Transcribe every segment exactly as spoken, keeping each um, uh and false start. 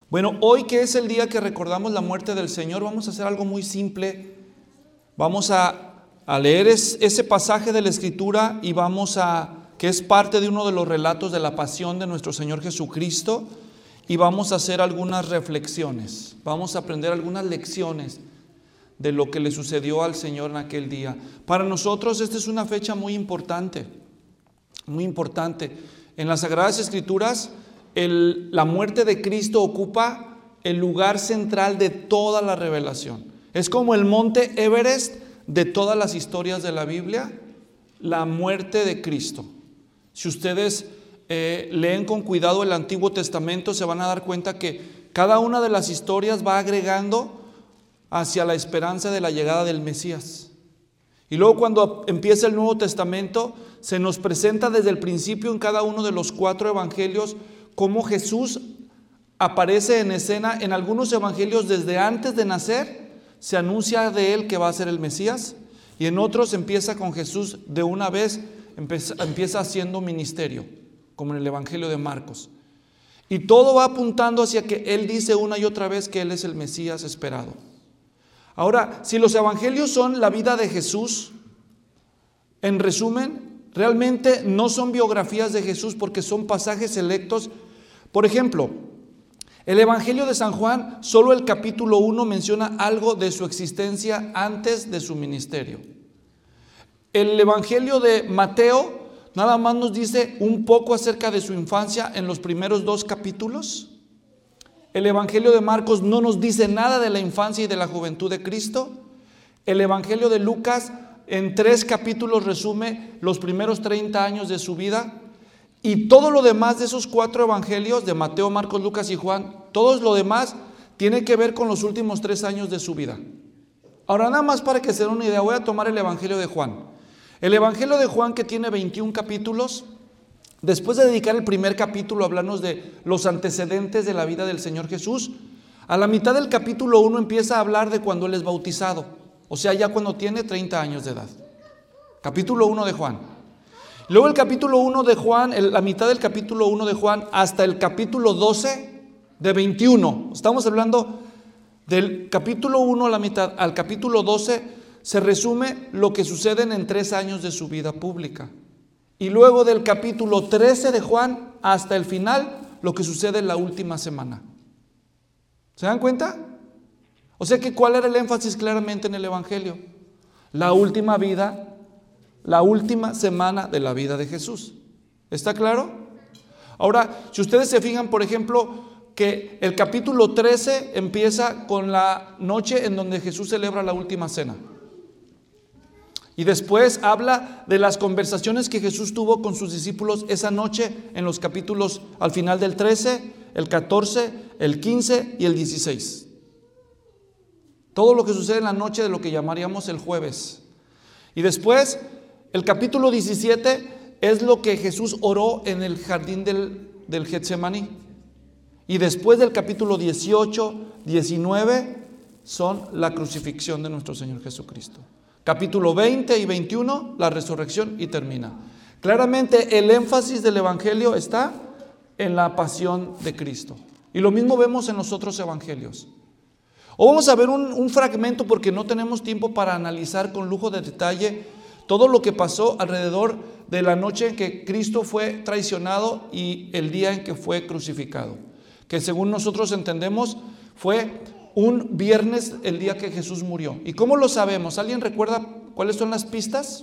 Bueno, hoy que es el día que recordamos la muerte del Señor, vamos a hacer algo muy simple. Vamos a, a leer es, ese pasaje de la Escritura y vamos a, que es parte de uno de los relatos de la pasión de nuestro Señor Jesucristo, y vamos a hacer algunas reflexiones. Vamos a aprender algunas lecciones de lo que le sucedió al Señor en aquel día. Para nosotros esta es una fecha muy importante, muy importante. En las Sagradas Escrituras, el, la muerte de Cristo ocupa el lugar central de toda la revelación. Es como el monte Everest de todas las historias de la Biblia, la muerte de Cristo. Si ustedes eh, leen con cuidado el Antiguo Testamento, se van a dar cuenta que cada una de las historias va agregando hacia la esperanza de la llegada del Mesías. Y luego cuando empieza el Nuevo Testamento, se nos presenta desde el principio en cada uno de los cuatro evangelios cómo Jesús aparece en escena. En algunos evangelios desde antes de nacer se anuncia de él que va a ser el Mesías, y en otros empieza con Jesús de una vez, empieza, empieza haciendo ministerio, como en el evangelio de Marcos. Y todo va apuntando hacia que él dice una y otra vez que él es el Mesías esperado. Ahora, si los evangelios son la vida de Jesús, en resumen, realmente no son biografías de Jesús porque son pasajes selectos. Por ejemplo, el Evangelio de San Juan, solo el capítulo uno menciona algo de su existencia antes de su ministerio. El Evangelio de Mateo nada más nos dice un poco acerca de su infancia en los primeros dos capítulos. El Evangelio de Marcos no nos dice nada de la infancia y de la juventud de Cristo. El Evangelio de Lucas en tres capítulos resume los primeros treinta años de su vida. Y todo lo demás de esos cuatro evangelios, de Mateo, Marcos, Lucas y Juan, todo lo demás tiene que ver con los últimos tres años de su vida. Ahora, nada más para que se den una idea, voy a tomar el Evangelio de Juan. El Evangelio de Juan, que tiene veintiún capítulos, después de dedicar el primer capítulo a hablarnos de los antecedentes de la vida del Señor Jesús, a la mitad del capítulo uno empieza a hablar de cuando Él es bautizado, o sea, ya cuando tiene treinta años de edad. Capítulo uno de Juan. Luego el capítulo uno de Juan, el, la mitad del capítulo uno de Juan hasta el capítulo doce de veintiuno. Estamos hablando del capítulo uno a la mitad al capítulo doce, se resume lo que sucede en tres años de su vida pública. Y luego del capítulo trece de Juan hasta el final, lo que sucede en la última semana. ¿Se dan cuenta? O sea que ¿cuál era el énfasis claramente en el Evangelio? La última vida, la última semana de la vida de Jesús. ¿Está claro? Ahora, si ustedes se fijan, por ejemplo, que el capítulo trece empieza con la noche en donde Jesús celebra la última cena. Y después habla de las conversaciones que Jesús tuvo con sus discípulos esa noche en los capítulos al final del trece, el catorce, el quince y el dieciséis. Todo lo que sucede en la noche de lo que llamaríamos el jueves. Y después, el capítulo diecisiete es lo que Jesús oró en el jardín del, del Getsemaní. Y después del capítulo dieciocho, diecinueve son la crucifixión de nuestro Señor Jesucristo. Capítulo veinte y veintiuno, la resurrección, y termina. Claramente el énfasis del Evangelio está en la pasión de Cristo. Y lo mismo vemos en los otros evangelios. Hoy vamos a ver un, un fragmento porque no tenemos tiempo para analizar con lujo de detalle todo lo que pasó alrededor de la noche en que Cristo fue traicionado y el día en que fue crucificado. Que según nosotros entendemos fue un viernes el día que Jesús murió. ¿Y cómo lo sabemos? ¿Alguien recuerda cuáles son las pistas?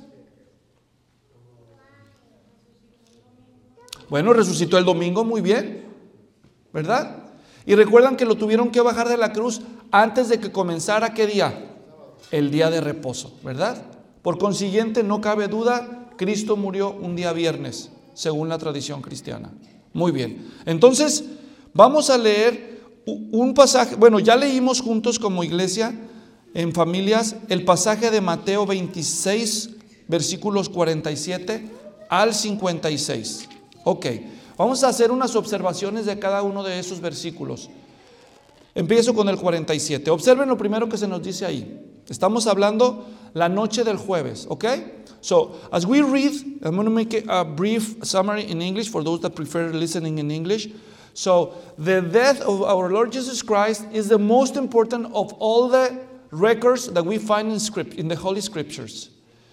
Bueno, resucitó el domingo, muy bien, ¿verdad? Y recuerdan que lo tuvieron que bajar de la cruz antes de que comenzara, ¿qué día? El día de reposo, ¿verdad? Por consiguiente, no cabe duda, Cristo murió un día viernes, según la tradición cristiana. Muy bien, entonces vamos a leer un pasaje. Bueno, ya leímos juntos como iglesia, en familias, el pasaje de Mateo veintiséis, versículos cuarenta y siete al cincuenta y seis. Ok, vamos a hacer unas observaciones de cada uno de esos versículos. Empiezo con el cuarenta y siete. Observen lo primero que se nos dice ahí. Estamos hablando la noche del jueves, ¿ok? So, as we read, I'm going to make a brief summary in English for those that prefer listening in English. So the death of our Lord Jesus Christ is the most important of all the records that we find in script, in the Holy Scriptures.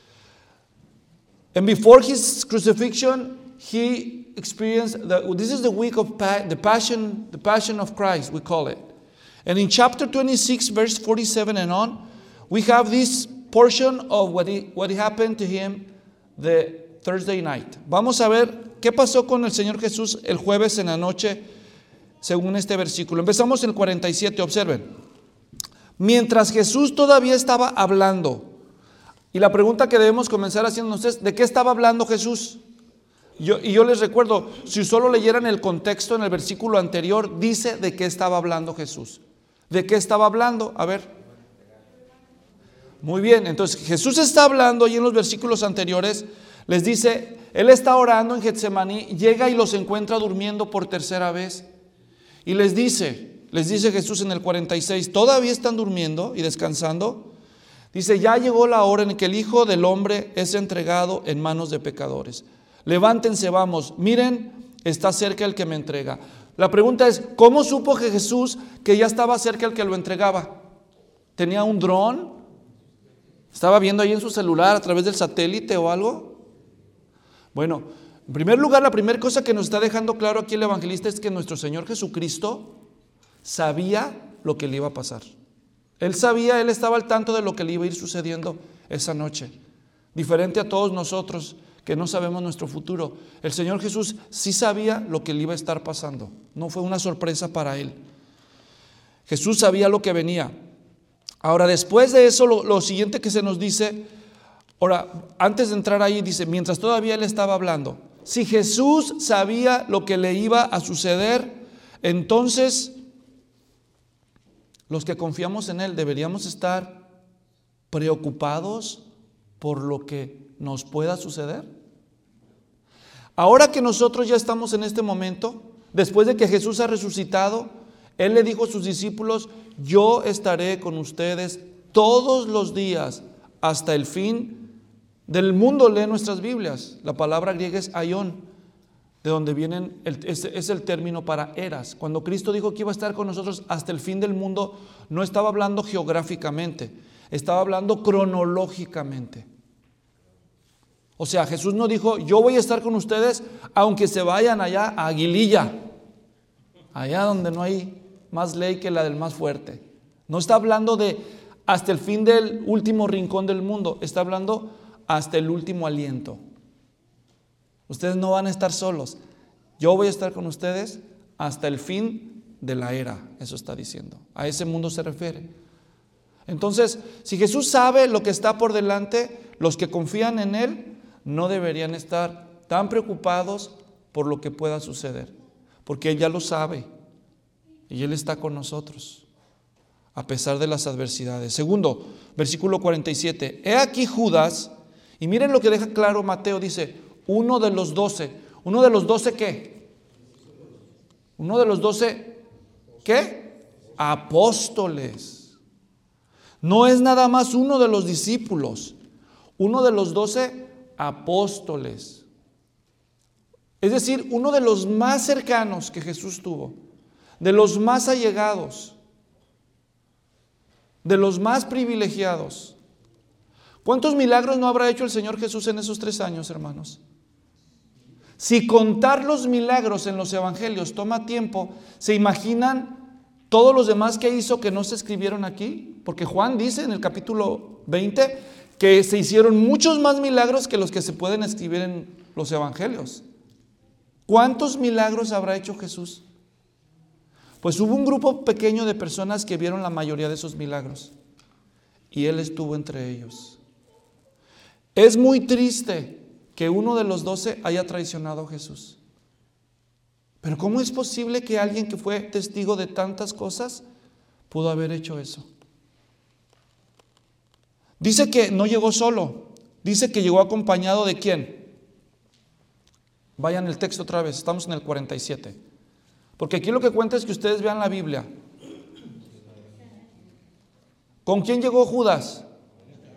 And before his crucifixion, he experienced the, this is the week of pa- the passion, the passion of Christ, we call it. And in chapter twenty-six, verse forty-seven and on, we have this portion of what he, what happened to him the Thursday night. Vamos a ver qué pasó con el Señor Jesús el jueves en la noche, según este versículo. Empezamos en el cuarenta y siete, observen. Mientras Jesús todavía estaba hablando, y la pregunta que debemos comenzar haciéndonos es, ¿de qué estaba hablando Jesús? Yo, y yo les recuerdo, si solo leyeran el contexto en el versículo anterior, dice de qué estaba hablando Jesús. ¿De qué estaba hablando? A ver. Muy bien, entonces Jesús está hablando y en los versículos anteriores les dice, Él está orando en Getsemaní, llega y los encuentra durmiendo por tercera vez. Y les dice, les dice Jesús en el cuarenta y seis, ¿todavía están durmiendo y descansando? Dice, ya llegó la hora en que el Hijo del Hombre es entregado en manos de pecadores. Levántense, vamos, miren, está cerca el que me entrega. La pregunta es, ¿cómo supo que Jesús que ya estaba cerca el que lo entregaba? ¿Tenía un dron? ¿Estaba viendo ahí en su celular a través del satélite o algo? Bueno, en primer lugar, la primera cosa que nos está dejando claro aquí el evangelista es que nuestro Señor Jesucristo sabía lo que le iba a pasar. Él sabía, Él estaba al tanto de lo que le iba a ir sucediendo esa noche. Diferente a todos nosotros que no sabemos nuestro futuro. El Señor Jesús sí sabía lo que le iba a estar pasando. No fue una sorpresa para Él. Jesús sabía lo que venía. Ahora, después de eso, lo, lo siguiente que se nos dice, ahora, antes de entrar ahí, dice, mientras todavía Él estaba hablando, si Jesús sabía lo que le iba a suceder, entonces los que confiamos en Él deberíamos estar preocupados por lo que nos pueda suceder. Ahora que nosotros ya estamos en este momento, después de que Jesús ha resucitado, Él le dijo a sus discípulos, yo estaré con ustedes todos los días hasta el fin del mundo. Lee nuestras Biblias. La palabra griega es aion, de donde vienen, el, es, es el término para eras. Cuando Cristo dijo que iba a estar con nosotros hasta el fin del mundo, no estaba hablando geográficamente, estaba hablando cronológicamente. O sea, Jesús no dijo, yo voy a estar con ustedes aunque se vayan allá a Aguililla, allá donde no hay más ley que la del más fuerte. No está hablando de hasta el fin del último rincón del mundo, está hablando hasta el último aliento. Ustedes no van a estar solos, yo voy a estar con ustedes hasta el fin de la era, eso está diciendo. A ese mundo se refiere. Entonces, si Jesús sabe lo que está por delante, los que confían en Él no deberían estar tan preocupados por lo que pueda suceder, porque Él ya lo sabe y Él está con nosotros a pesar de las adversidades. Segundo, versículo cuarenta y siete, he aquí Judas, y miren lo que deja claro Mateo, dice, uno de los doce, uno de los doce ¿qué? Uno de los doce ¿qué? Apóstoles. No es nada más uno de los discípulos, uno de los doce apóstoles. Es decir, uno de los más cercanos que Jesús tuvo, de los más allegados, de los más privilegiados. ¿Cuántos milagros no habrá hecho el Señor Jesús en esos tres años, hermanos? Si contar los milagros en los evangelios toma tiempo, ¿se imaginan todos los demás que hizo que no se escribieron aquí? Porque Juan dice en el capítulo veinte que se hicieron muchos más milagros que los que se pueden escribir en los evangelios. ¿Cuántos milagros habrá hecho Jesús? Pues hubo un grupo pequeño de personas que vieron la mayoría de esos milagros y Él estuvo entre ellos. Es muy triste que uno de los doce haya traicionado a Jesús. Pero ¿cómo es posible que alguien que fue testigo de tantas cosas pudo haber hecho eso? Dice que no llegó solo, dice que llegó acompañado de ¿quién? Vayan el texto otra vez, estamos en el cuarenta y siete. Porque aquí lo que cuenta es que ustedes vean la Biblia. ¿Con quién llegó Judas?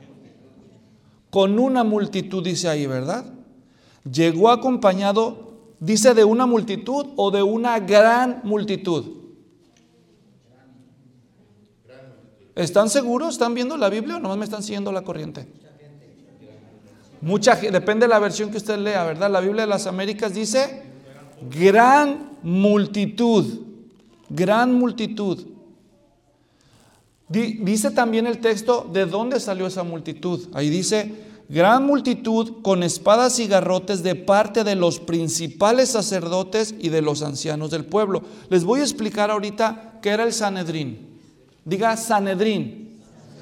Con una multitud, dice ahí, ¿verdad? Llegó acompañado ¿Dice de una multitud o de una gran multitud? ¿Están seguros? ¿Están viendo la Biblia o nomás me están siguiendo la corriente? Mucha gente, depende de la versión que usted lea, ¿verdad? La Biblia de las Américas dice gran multitud, gran multitud. Dice también el texto de dónde salió esa multitud. Ahí dice gran multitud con espadas y garrotes de parte de los principales sacerdotes y de los ancianos del pueblo. Les voy a explicar ahorita qué era el Sanedrín. Diga Sanedrín.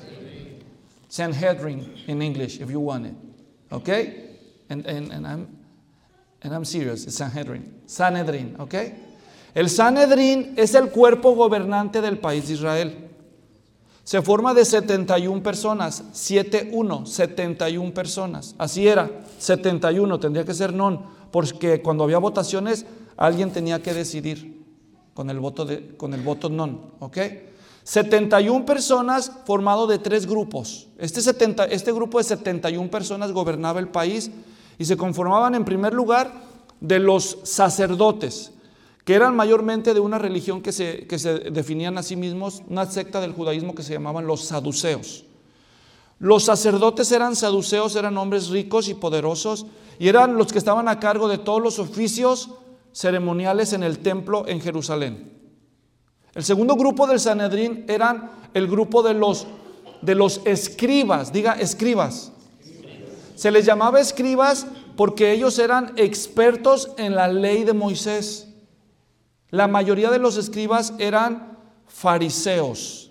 Sanhedrin in English, if you want it. Okay? And, and, and, I'm, and I'm serious, it's Sanhedrin. Sanedrín, okay? El Sanedrín es el cuerpo gobernante del país de Israel. Se forma de setenta y una personas, siete uno, setenta y una personas. Así era, setenta y uno, tendría que ser non, porque cuando había votaciones, alguien tenía que decidir con el voto, de, con el voto non, ¿ok? setenta y una personas formado de tres grupos. Este, setenta, este grupo de setenta y una personas gobernaba el país y se conformaban en primer lugar de los sacerdotes, que eran mayormente de una religión que se, que se definían a sí mismos, una secta del judaísmo que se llamaban los saduceos. Los sacerdotes eran saduceos, eran hombres ricos y poderosos, y eran los que estaban a cargo de todos los oficios ceremoniales en el templo en Jerusalén. El segundo grupo del Sanedrín eran el grupo de los, de los escribas, diga escribas. Se les llamaba escribas porque ellos eran expertos en la ley de Moisés. La mayoría de los escribas eran fariseos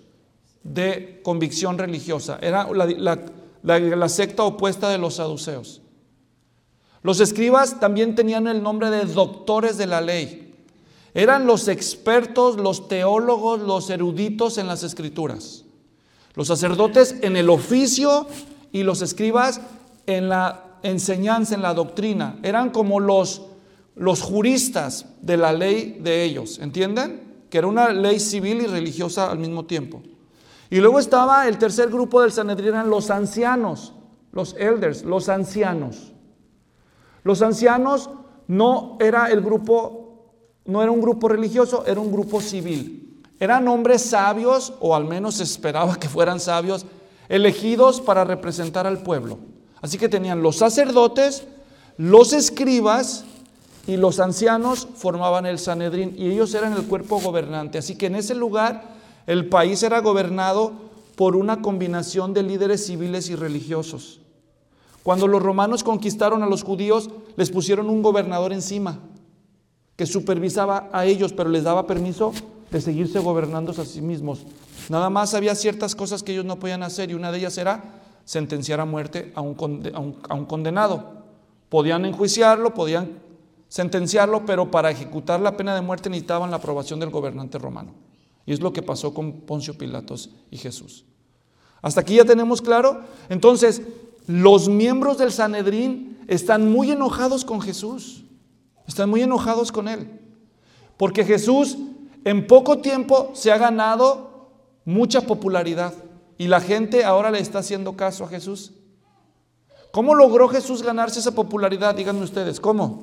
de convicción religiosa. Era la, la, la, la secta opuesta de los saduceos. Los escribas también tenían el nombre de doctores de la ley. Eran los expertos, los teólogos, los eruditos en las escrituras. Los sacerdotes en el oficio y los escribas en la enseñanza, en la doctrina. Eran como los, los juristas de la ley de ellos, ¿entienden? Que era una ley civil y religiosa al mismo tiempo. Y luego estaba el tercer grupo del Sanedrín, eran los ancianos, los elders, los ancianos. Los ancianos no era el grupo... No era un grupo religioso, era un grupo civil. Eran hombres sabios, o al menos se esperaba que fueran sabios, elegidos para representar al pueblo. Así que tenían los sacerdotes, los escribas y los ancianos formaban el Sanedrín, y ellos eran el cuerpo gobernante. Así que en ese lugar el país era gobernado por una combinación de líderes civiles y religiosos. Cuando los romanos conquistaron a los judíos, les pusieron un gobernador encima que supervisaba a ellos, pero les daba permiso de seguirse gobernando a sí mismos. Nada más había ciertas cosas que ellos no podían hacer, y una de ellas era sentenciar a muerte a un, a un, a un condenado. Podían enjuiciarlo, podían sentenciarlo, pero para ejecutar la pena de muerte necesitaban la aprobación del gobernante romano. Y es lo que pasó con Poncio Pilatos y Jesús. ¿Hasta aquí ya tenemos claro? Entonces, los miembros del Sanedrín están muy enojados con Jesús. Están muy enojados con él, porque Jesús en poco tiempo se ha ganado mucha popularidad y la gente ahora le está haciendo caso a Jesús. ¿Cómo logró Jesús ganarse esa popularidad? Díganme ustedes, ¿cómo?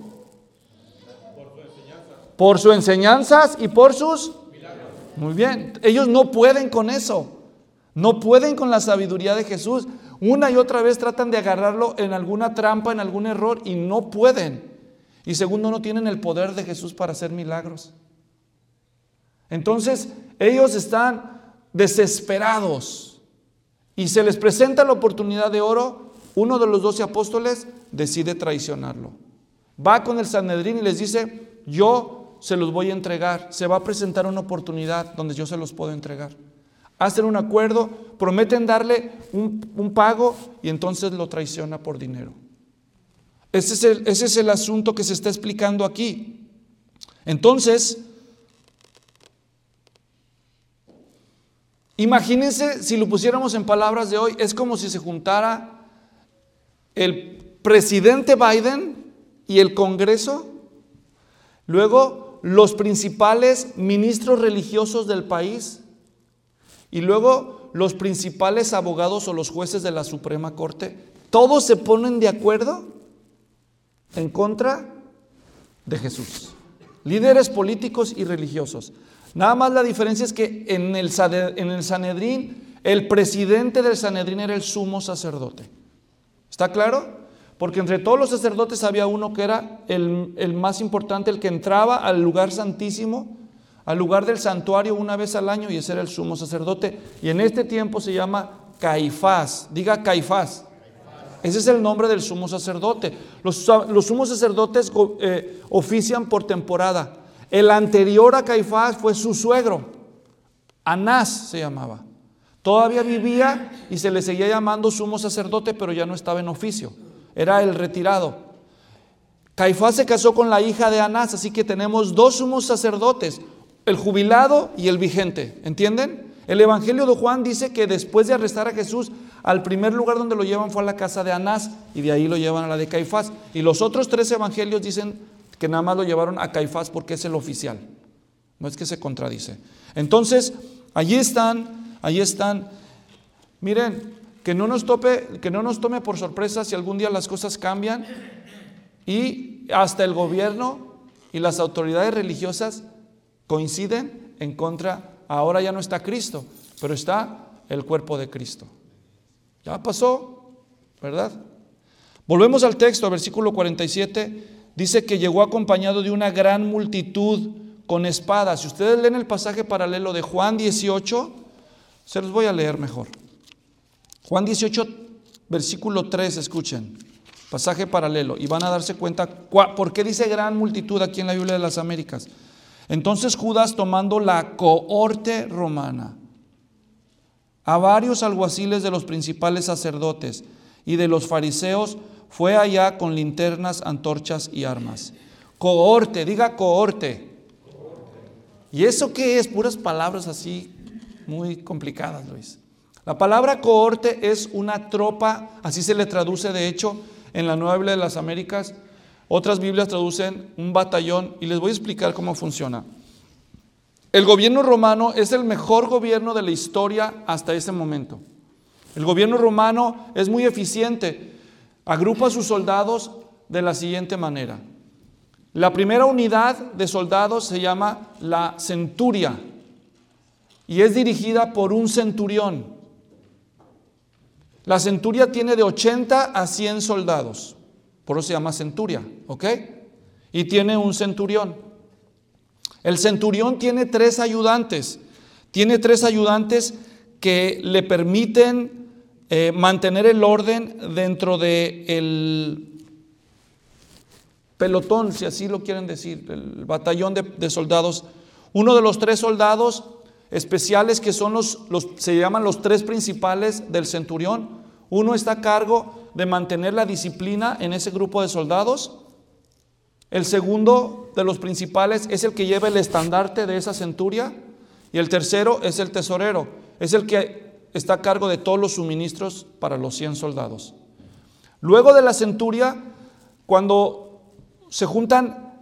Por su enseñanza. Por sus enseñanzas y por sus milagros. Muy bien, ellos no pueden con eso, no pueden con la sabiduría de Jesús. Una y otra vez tratan de agarrarlo en alguna trampa, en algún error, y no pueden. Y segundo, no tienen el poder de Jesús para hacer milagros. Entonces, ellos están desesperados y se les presenta la oportunidad de oro. Uno de los doce apóstoles decide traicionarlo. Va con el Sanedrín y les dice: yo se los voy a entregar. Se va a presentar una oportunidad donde yo se los puedo entregar. Hacen un acuerdo, prometen darle un, un pago, y entonces lo traiciona por dinero. Ese es, el, ese es el asunto que se está explicando aquí. Entonces, imagínense si lo pusiéramos en palabras de hoy, es como si se juntara el presidente Biden y el Congreso, luego los principales ministros religiosos del país, y luego los principales abogados o los jueces de la Suprema Corte. Todos se ponen de acuerdo en contra de Jesús. Líderes políticos y religiosos. Nada más la diferencia es que en el, en el Sanedrín, el presidente del Sanedrín era el sumo sacerdote. ¿Está claro? Porque entre todos los sacerdotes había uno que era el, el más importante, el que entraba al lugar santísimo, al lugar del santuario una vez al año, y ese era el sumo sacerdote. Y en este tiempo se llama Caifás. Diga Caifás. Ese es el nombre del sumo sacerdote. Los, los sumos sacerdotes eh, ofician por temporada. El anterior a Caifás fue su suegro, Anás se llamaba. Todavía vivía y se le seguía llamando sumo sacerdote, pero ya no estaba en oficio. Era el retirado. Caifás se casó con la hija de Anás, así que tenemos dos sumos sacerdotes, el jubilado y el vigente. ¿Entienden? El Evangelio de Juan dice que después de arrestar a Jesús, al primer lugar donde lo llevan fue a la casa de Anás, y de ahí lo llevan a la de Caifás. Y los otros tres evangelios dicen que nada más lo llevaron a Caifás porque es el oficial. No es que se contradice. Entonces, allí están, allí están. Miren, que no nos tope, que no nos tome por sorpresa si algún día las cosas cambian y hasta el gobierno y las autoridades religiosas coinciden en contra. Ahora ya no está Cristo, pero está el cuerpo de Cristo. Ya pasó, ¿verdad? Volvemos al texto, versículo cuarenta y siete. Dice que llegó acompañado de una gran multitud con espadas. Si ustedes leen el pasaje paralelo de Juan dieciocho, se los voy a leer mejor. Juan dieciocho, versículo tres, escuchen. Pasaje paralelo. Y van a darse cuenta por qué dice gran multitud aquí en la Biblia de las Américas. Entonces Judas, tomando la cohorte romana, a varios alguaciles de los principales sacerdotes y de los fariseos, fue allá con linternas, antorchas y armas. Cohorte, diga cohorte. ¿Y eso qué es? Puras palabras así muy complicadas, Luis. La palabra cohorte es una tropa, así se le traduce de hecho en la Nueva Biblia de las Américas. Otras Biblias traducen un batallón, y les voy a explicar cómo funciona. El gobierno romano es el mejor gobierno de la historia hasta ese momento. El gobierno romano es muy eficiente. Agrupa a sus soldados de la siguiente manera. La primera unidad de soldados se llama la centuria y es dirigida por un centurión. La centuria tiene de ochenta a cien soldados, por eso se llama centuria, ¿ok? Y tiene un centurión. El centurión tiene tres ayudantes, tiene tres ayudantes que le permiten Eh, mantener el orden dentro del pelotón, si así lo quieren decir, el batallón de, de soldados. Uno de los tres soldados especiales que son los, los, se llaman los tres principales del centurión. Uno está a cargo de mantener la disciplina en ese grupo de soldados. El segundo de los principales es el que lleva el estandarte de esa centuria. Y el tercero es el tesorero, es el que está a cargo de todos los suministros para los cien soldados. Luego de la centuria, cuando se juntan,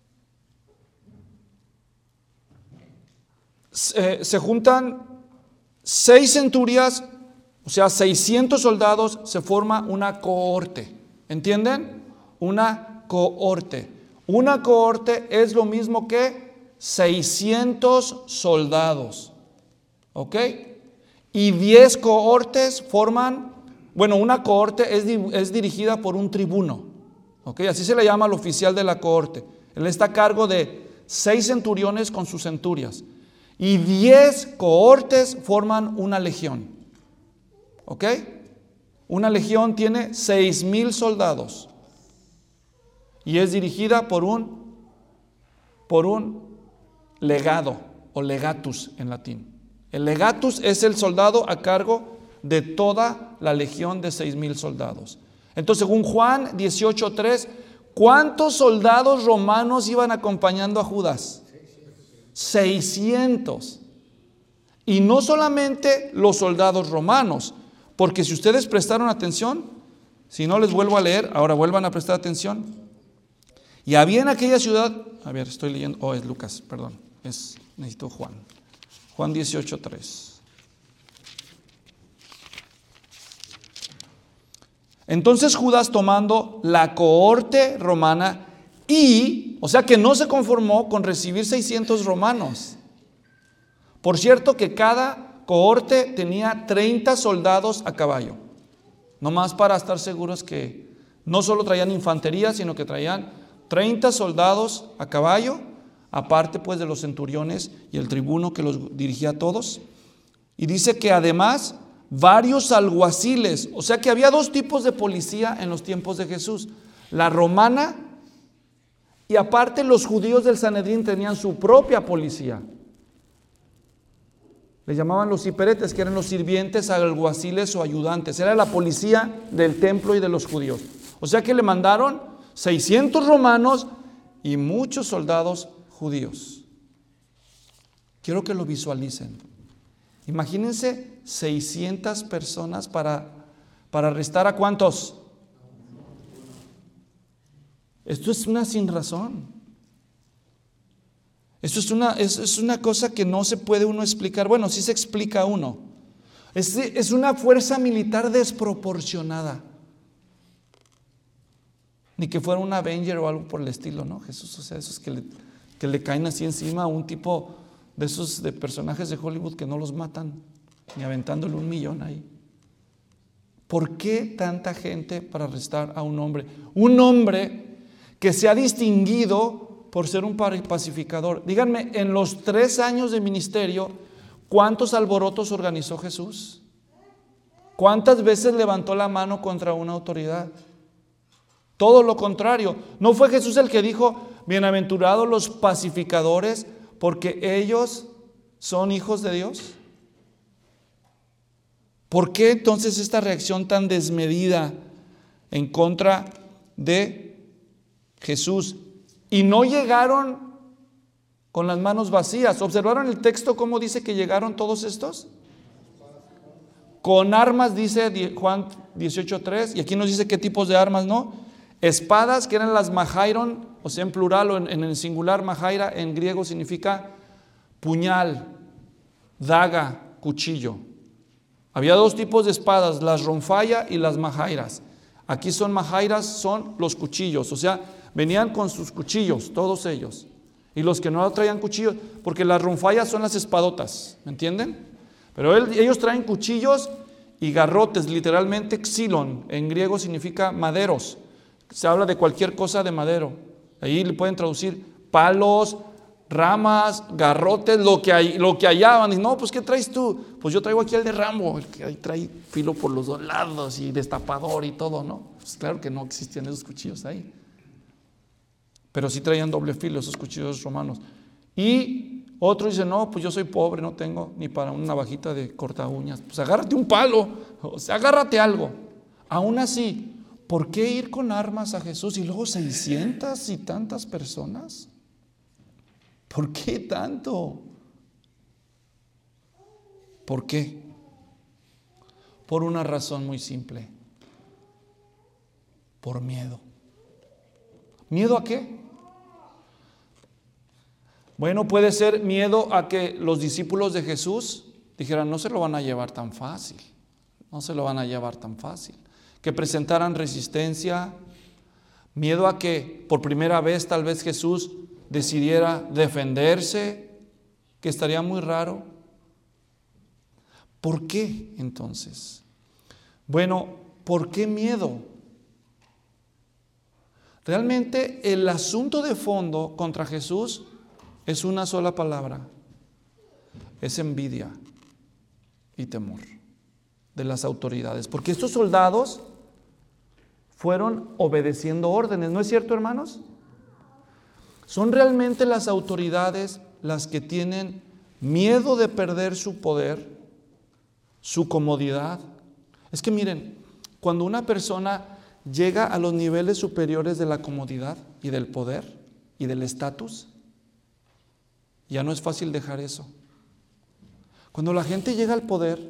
eh, se juntan seis centurias, o sea, seiscientos soldados, se forma una cohorte. ¿Entienden? Una cohorte. Una cohorte es lo mismo que seiscientos soldados. ¿Ok? Y diez cohortes forman, bueno, una cohorte es, es dirigida por un tribuno, ¿ok? Así se le llama al oficial de la cohorte. Él está a cargo de seis centuriones con sus centurias. Y diez cohortes forman una legión, ¿ok? Una legión tiene seis mil soldados. Y es dirigida por un, por un legado o legatus en latín. El legatus es el soldado a cargo de toda la legión de seis mil soldados. Entonces, según Juan dieciocho tres, ¿cuántos soldados romanos iban acompañando a Judas? seiscientos. Y no solamente los soldados romanos, porque si ustedes prestaron atención, si no les vuelvo a leer, ahora vuelvan a prestar atención. Y había en aquella ciudad, a ver, estoy leyendo, oh, es Lucas, perdón, es, necesito Juan. Juan dieciocho tres. Entonces Judas, tomando la cohorte romana Y, o sea que no se conformó con recibir seiscientos romanos. Por cierto que cada cohorte tenía treinta soldados a caballo. Nomás para estar seguros que no solo traían infantería, sino que traían treinta soldados a caballo, aparte pues de los centuriones y el tribuno que los dirigía a todos. Y dice que además varios alguaciles, o sea que había dos tipos de policía en los tiempos de Jesús, la romana y aparte los judíos del Sanedrín tenían su propia policía. Le llamaban los hiperetes, que eran los sirvientes, alguaciles o ayudantes. Era la policía del templo y de los judíos. O sea que le mandaron seiscientos romanos y muchos soldados judíos. Quiero que lo visualicen. Imagínense seiscientas personas para, para arrestar ¿a cuántos? Esto es una sin razón. Esto es una, es, es una cosa que no se puede uno explicar. Bueno, sí se explica uno. Es, es una fuerza militar desproporcionada. Ni que fuera un Avenger o algo por el estilo, ¿no? Jesús, o sea, esos que le, que le caen así encima a un tipo de esos de personajes de Hollywood que no los matan, ni aventándole un millón ahí. ¿Por qué tanta gente para arrestar a un hombre? Un hombre que se ha distinguido por ser un pacificador. Díganme, en los tres años de ministerio, ¿cuántos alborotos organizó Jesús? ¿Cuántas veces levantó la mano contra una autoridad? Todo lo contrario. ¿No fue Jesús el que dijo, bienaventurados los pacificadores, porque ellos son hijos de Dios? ¿Por qué entonces esta reacción tan desmedida en contra de Jesús? Y no llegaron con las manos vacías. ¿Observaron el texto cómo dice que llegaron todos estos? Con armas, dice Juan dieciocho tres, y aquí nos dice qué tipos de armas, ¿no? Espadas, que eran las majairon, o sea en plural o en, en el singular, majaira en griego significa puñal, daga, cuchillo. Había dos tipos de espadas, las ronfaya y las majairas. Aquí son majairas, son los cuchillos, o sea, venían con sus cuchillos, todos ellos. Y los que no traían cuchillos, porque las ronfayas son las espadotas, ¿me entienden? Pero él, ellos traen cuchillos y garrotes, literalmente xilon, en griego significa maderos. Se habla de cualquier cosa de madero. Ahí le pueden traducir palos, ramas, garrotes, lo que, hay, lo que hallaban. Y no, pues ¿qué traes tú? Pues yo traigo aquí el de Rambo, el que ahí trae filo por los dos lados y destapador y todo, ¿no? Pues claro que no existían esos cuchillos ahí. Pero sí traían doble filo esos cuchillos romanos. Y otro dice, no, pues yo soy pobre, no tengo ni para una navajita de corta uñas. Pues agárrate un palo, o sea, agárrate algo. Aún así, ¿por qué ir con armas a Jesús y luego seiscientas y tantas personas? ¿Por qué tanto? ¿Por qué? Por una razón muy simple. Por miedo. ¿Miedo a qué? Bueno, puede ser miedo a que los discípulos de Jesús dijeran, no se lo van a llevar tan fácil, no se lo van a llevar tan fácil. Que presentaran resistencia, miedo a que por primera vez tal vez Jesús decidiera defenderse, que estaría muy raro. ¿Por qué entonces? Bueno, ¿por qué miedo? Realmente el asunto de fondo contra Jesús es una sola palabra, es envidia y temor de las autoridades, porque estos soldados fueron obedeciendo órdenes, ¿no es cierto, hermanos? Son realmente las autoridades las que tienen miedo de perder su poder, su comodidad. Es que miren, cuando una persona llega a los niveles superiores de la comodidad y del poder y del estatus, ya no es fácil dejar eso. Cuando la gente llega al poder,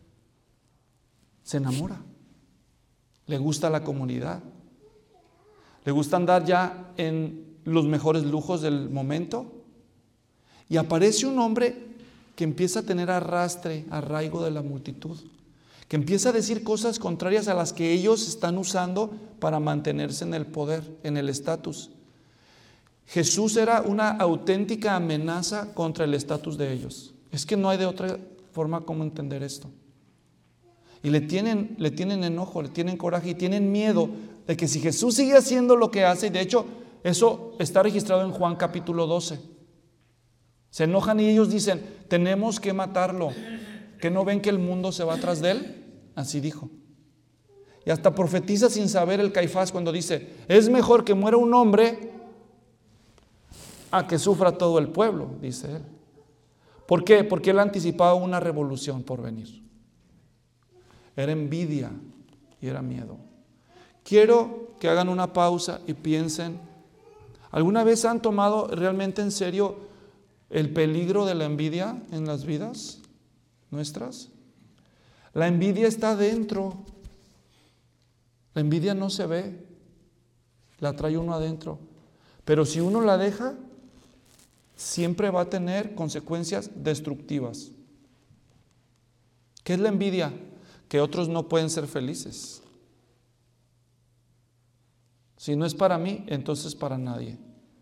se enamora, le gusta la comodidad, le gusta andar ya en los mejores lujos del momento, y aparece un hombre que empieza a tener arrastre, arraigo de la multitud, que empieza a decir cosas contrarias a las que ellos están usando para mantenerse en el poder, en el estatus. Jesús era una auténtica amenaza contra el estatus de ellos. Es que no hay de otra forma como entender esto. Y le tienen, le tienen enojo, le tienen coraje y tienen miedo de que si Jesús sigue haciendo lo que hace, y de hecho eso está registrado en Juan capítulo doce. Se enojan y ellos dicen, tenemos que matarlo. ¿Que no ven que el mundo se va tras de él? Así dijo. Y hasta profetiza sin saber el Caifás cuando dice, es mejor que muera un hombre a que sufra todo el pueblo, dice él. ¿Por qué? Porque él anticipaba una revolución por venir. Era envidia y era miedo. Quiero que hagan una pausa y piensen, ¿alguna vez han tomado realmente en serio el peligro de la envidia en las vidas nuestras? La envidia está dentro. La envidia no se ve, la trae uno adentro. Pero si uno la deja, siempre va a tener consecuencias destructivas. ¿Qué es la envidia? Que otros no pueden ser felices. Si no es para mí, entonces para nadie.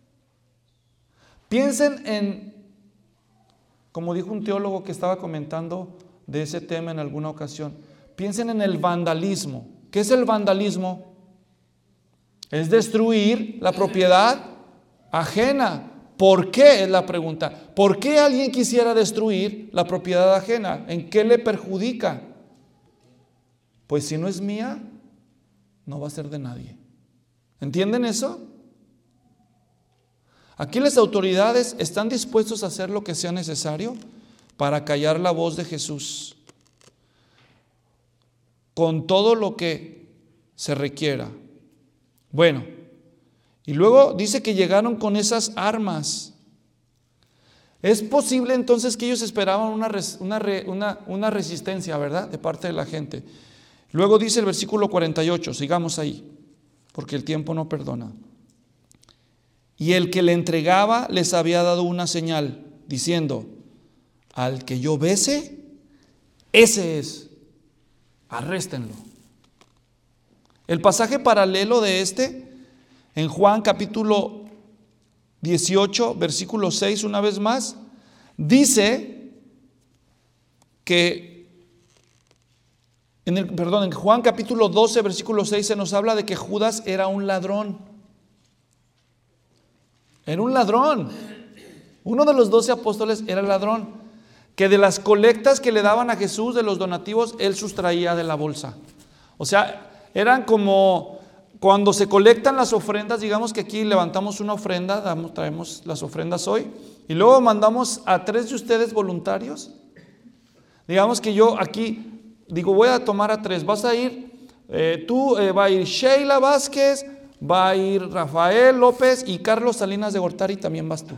Piensen en, como dijo un teólogo que estaba comentando de ese tema en alguna ocasión, piensen en el vandalismo. ¿Qué es el vandalismo? Es destruir la propiedad ajena. ¿Por qué? Es la pregunta. ¿Por qué alguien quisiera destruir la propiedad ajena? ¿En qué le perjudica? Pues si no es mía, no va a ser de nadie. ¿Entienden eso? Aquí las autoridades están dispuestos a hacer lo que sea necesario para callar la voz de Jesús, con todo lo que se requiera. Bueno, y luego dice que llegaron con esas armas. Es posible entonces que ellos esperaban una, una, una, una resistencia, ¿verdad?, de parte de la gente. Luego dice el versículo cuarenta y ocho, sigamos ahí, porque el tiempo no perdona. Y el que le entregaba les había dado una señal, diciendo, al que yo bese, ese es, arréstenlo. El pasaje paralelo de este, en Juan capítulo dieciocho, versículo seis, una vez más, dice que, en el, perdón, en Juan capítulo doce, versículo seis, se nos habla de que Judas era un ladrón. Era un ladrón. Uno de los doce apóstoles era ladrón, que de las colectas que le daban a Jesús, de los donativos, él sustraía de la bolsa. O sea, eran como cuando se colectan las ofrendas, digamos que aquí levantamos una ofrenda, damos, traemos las ofrendas hoy, y luego mandamos a tres de ustedes voluntarios. Digamos que yo aquí digo, voy a tomar a tres, vas a ir, eh, tú, eh, va a ir Sheila Vázquez, va a ir Rafael López y Carlos Salinas de Gortari, también vas tú.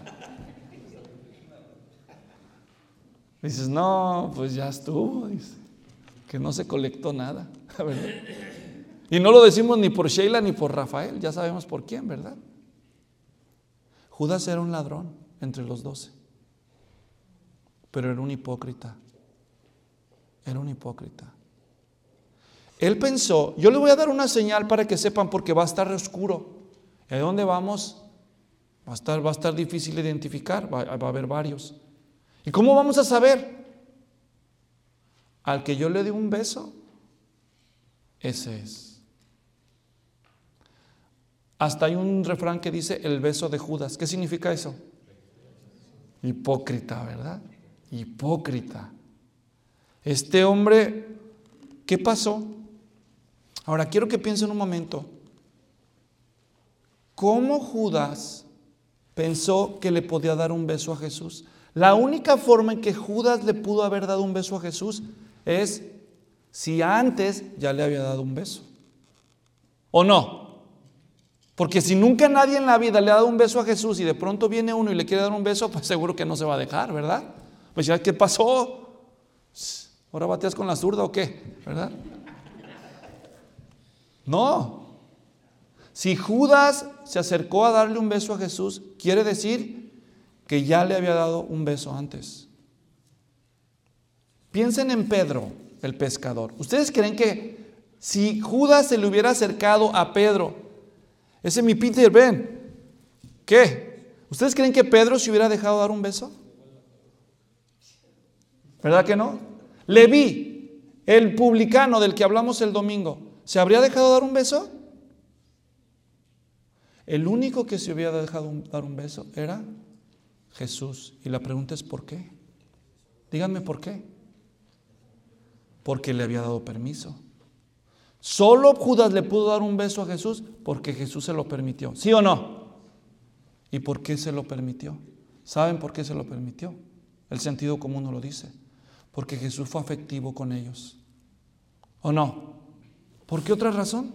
Dices, no, pues ya estuvo, dice, que no se colectó nada, ¿verdad? Y no lo decimos ni por Sheila ni por Rafael, ya sabemos por quién, ¿verdad? Judas era un ladrón entre los doce, pero era un hipócrita, era un hipócrita. Él pensó, yo le voy a dar una señal para que sepan, porque va a estar oscuro. ¿Y a dónde vamos? Va a estar, va a estar difícil de identificar, va, va a haber varios. ¿Y cómo vamos a saber? Al que yo le dé un beso, ese es. Hasta hay un refrán que dice el beso de Judas. ¿Qué significa eso? Hipócrita, ¿verdad? Hipócrita. Este hombre, ¿qué pasó? Ahora quiero que piensen un momento. ¿Cómo Judas pensó que le podía dar un beso a Jesús? La única forma en que Judas le pudo haber dado un beso a Jesús es si antes ya le había dado un beso. ¿O no? Porque si nunca nadie en la vida le ha dado un beso a Jesús y de pronto viene uno y le quiere dar un beso, pues seguro que no se va a dejar, ¿verdad? Pues ya, ¿qué pasó? ¿Ahora bateas con la zurda o qué? ¿Verdad? No. Si Judas se acercó a darle un beso a Jesús, quiere decir que ya le había dado un beso antes. Piensen en Pedro, el pescador. ¿Ustedes creen que si Judas se le hubiera acercado a Pedro, ese mi Peter, ven, ¿qué? ¿Ustedes creen que Pedro se hubiera dejado dar un beso? ¿Verdad que no? Leví, el publicano del que hablamos el domingo, ¿se habría dejado dar un beso? El único que se hubiera dejado dar un beso era Jesús. Y la pregunta es ¿por qué? Díganme por qué. Porque le había dado permiso. Solo Judas le pudo dar un beso a Jesús porque Jesús se lo permitió. ¿Sí o no? ¿Y por qué se lo permitió? ¿Saben por qué se lo permitió? El sentido común no lo dice. Porque Jesús fue afectivo con ellos. ¿O no? ¿Por qué otra razón?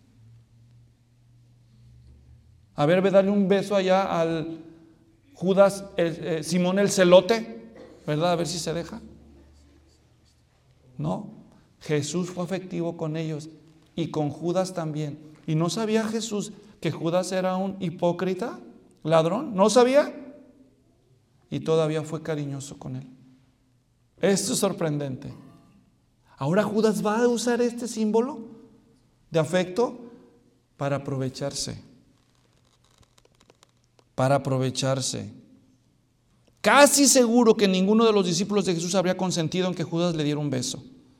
A ver, ve, darle un beso allá al Judas, eh, eh, Simón el celote, ¿verdad? A ver si se deja. No, Jesús fue afectivo con ellos y con Judas también. ¿Y no sabía Jesús que Judas era un hipócrita, ladrón? ¿No sabía? Y todavía fue cariñoso con él. Esto es sorprendente. Ahora Judas va a usar este símbolo de afecto para aprovecharse. Para aprovecharse. Casi seguro que ninguno de los discípulos de Jesús habría consentido en que Judas le diera un beso.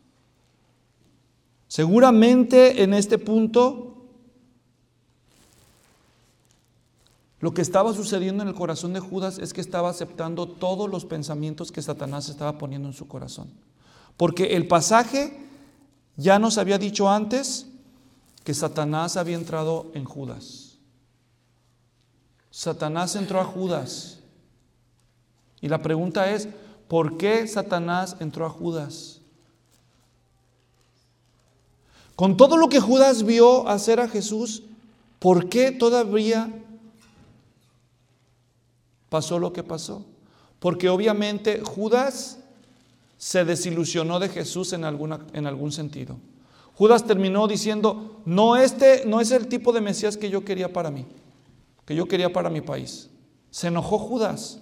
Seguramente en este punto lo que estaba sucediendo en el corazón de Judas es que estaba aceptando todos los pensamientos que Satanás estaba poniendo en su corazón. Porque el pasaje ya nos había dicho antes que Satanás había entrado en Judas. Satanás entró a Judas. Y la pregunta es, ¿por qué Satanás entró a Judas? Con todo lo que Judas vio hacer a Jesús, ¿por qué todavía pasó lo que pasó? Porque obviamente Judas se desilusionó de Jesús en, alguna, en algún sentido. Judas terminó diciendo, no, este no es el tipo de Mesías que yo quería para mí, que yo quería para mi país. Se enojó Judas,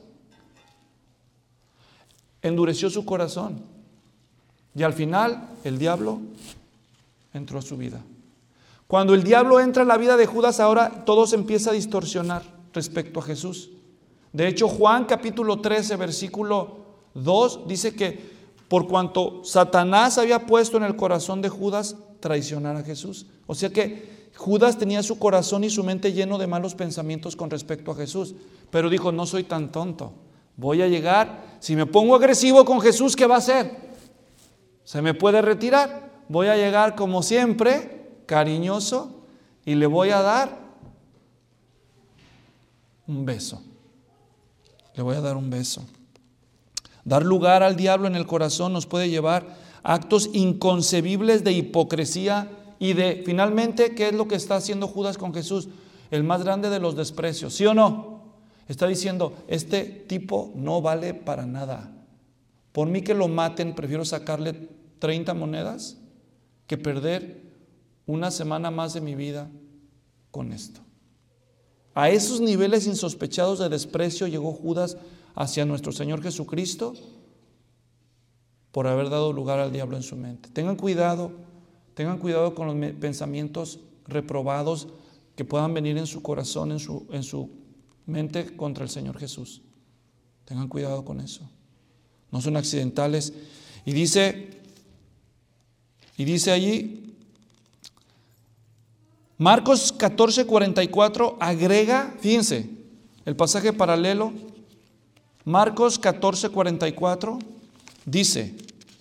endureció su corazón y al final el diablo entró a su vida. Cuando el diablo entra en la vida de Judas, ahora todo se empieza a distorsionar respecto a Jesús. De hecho, Juan capítulo trece, versículo dos, dice que por cuanto Satanás había puesto en el corazón de Judas traicionar a Jesús. O sea que Judas tenía su corazón y su mente lleno de malos pensamientos con respecto a Jesús. Pero dijo, no soy tan tonto. Voy a llegar, si me pongo agresivo con Jesús, ¿qué va a hacer? ¿Se me puede retirar? Voy a llegar como siempre, cariñoso, y le voy a dar un beso. Le voy a dar un beso. Dar lugar al diablo en el corazón nos puede llevar a actos inconcebibles de hipocresía y de, finalmente, ¿qué es lo que está haciendo Judas con Jesús? El más grande de los desprecios, ¿sí o no? Está diciendo, este tipo no vale para nada. Por mí que lo maten, prefiero sacarle treinta monedas que perder una semana más de mi vida con esto. A esos niveles insospechados de desprecio llegó Judas hacia nuestro Señor Jesucristo por haber dado lugar al diablo en su mente. Tengan cuidado, tengan cuidado con los pensamientos reprobados que puedan venir en su corazón, en su, en su mente contra el Señor Jesús. Tengan cuidado con eso. No son accidentales. Y dice, y dice allí, Marcos catorce, cuarenta y cuatro agrega, fíjense, el pasaje paralelo, Marcos catorce, cuarenta y cuatro, dice,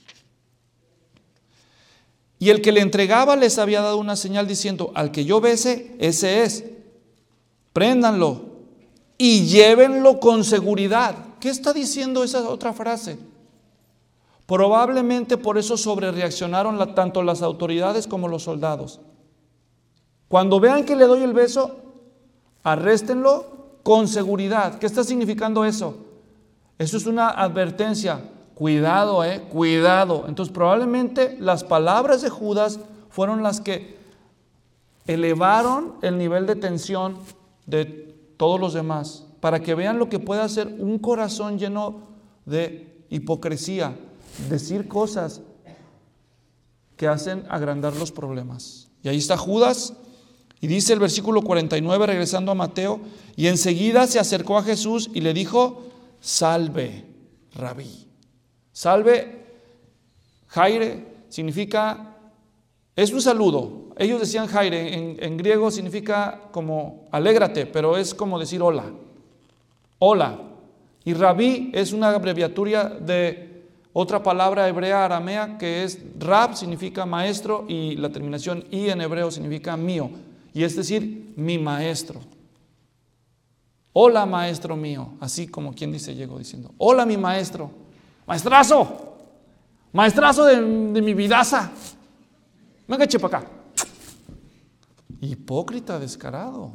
y el que le entregaba les había dado una señal diciendo, al que yo bese, ese es, préndanlo y llévenlo con seguridad. ¿Qué está diciendo esa otra frase? Probablemente por eso sobrereaccionaron la, tanto las autoridades como los soldados. Cuando vean que le doy el beso, arréstenlo con seguridad. ¿Qué está significando eso? Eso es una advertencia. Cuidado, eh, cuidado. Entonces probablemente las palabras de Judas fueron las que elevaron el nivel de tensión de todos los demás, para que vean lo que puede hacer un corazón lleno de hipocresía, decir cosas que hacen agrandar los problemas. Y ahí está Judas, Y dice el versículo cuarenta y nueve, regresando a Mateo, y enseguida se acercó a Jesús y le dijo, salve, Rabí. Salve, Jaire, significa, es un saludo. Ellos decían Jaire, en, en griego significa como alégrate, pero es como decir hola. Hola. Y Rabí es una abreviatura de otra palabra hebrea aramea que es Rab, significa maestro, y la terminación I en hebreo significa mío. Y es decir, mi maestro. Hola, maestro mío. Así como quien dice, llegó diciendo, hola, mi maestro. Maestrazo. Maestrazo de, de mi vidaza. Venga, eche para acá. Hipócrita descarado.